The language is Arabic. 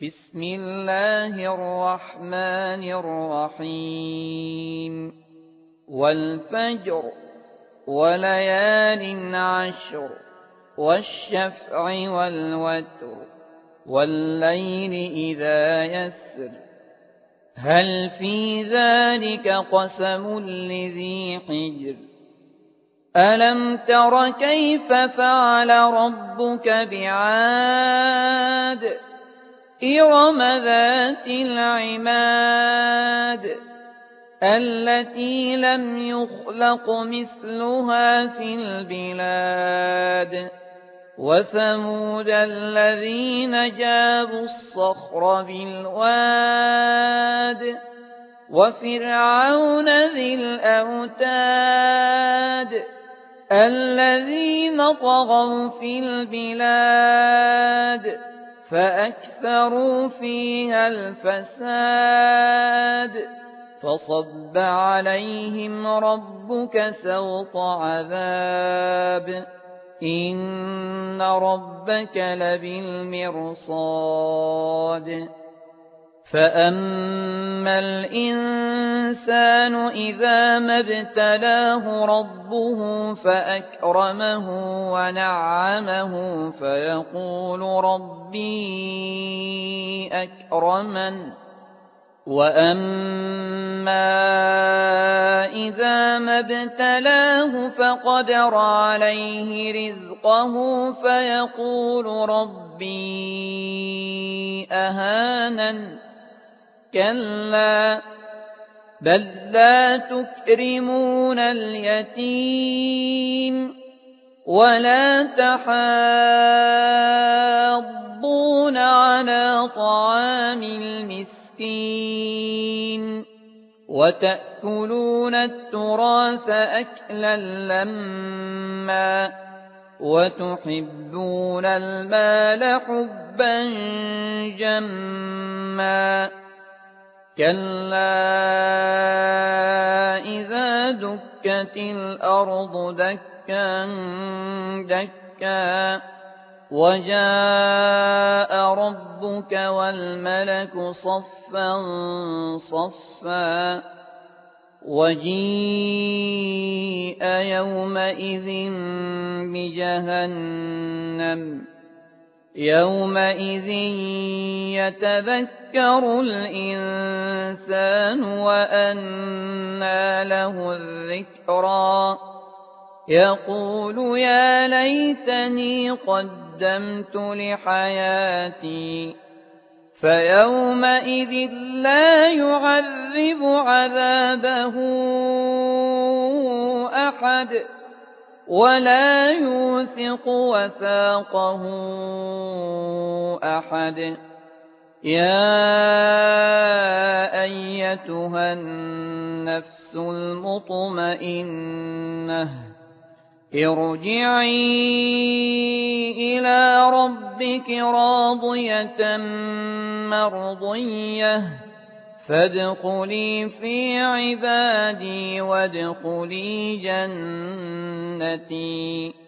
بسم الله الرحمن الرحيم والفجر وليال عشر والشفع والوتر والليل إذا يسر هل في ذلك قسم لذي حجر ألم تر كيف فعل ربك بعاد إرم ذات العماد التي لم يخلق مثلها في البلاد وثمود الذين جابوا الصخر بالواد وفرعون ذي الأوتاد الذين طغوا في البلاد فأكثروا فيها الفساد فصب عليهم ربك سوط عذاب إن ربك لبالمرصاد فأما الإنسان إذا ما ابتلاه ربه فأكرمه ونعمه فيقول ربي أكرمن وأما إذا ما ابتلاه فقدر عليه رزقه فيقول ربي أهانن كلا بل لا تكرمون اليتيم ولا تحاضون على طعام المسكين وتأكلون التراث أكلا لما وتحبون المال حبا جما كلا إذا دكت الأرض دكا دكا وجاء ربك والملك صفا صفا وجيء يومئذ بجهنم يومئذ يتذكر الإنسان وأنى له الذكرى يقول يا ليتني قدمت لحياتي فيومئذ لا يعذب عذابه أحد ولا يوثق وثاقه أحد يا أيتها النفس المطمئنة ارجعي إلى ربك راضية مرضية فادخلي في عبادي وادخلي جنتي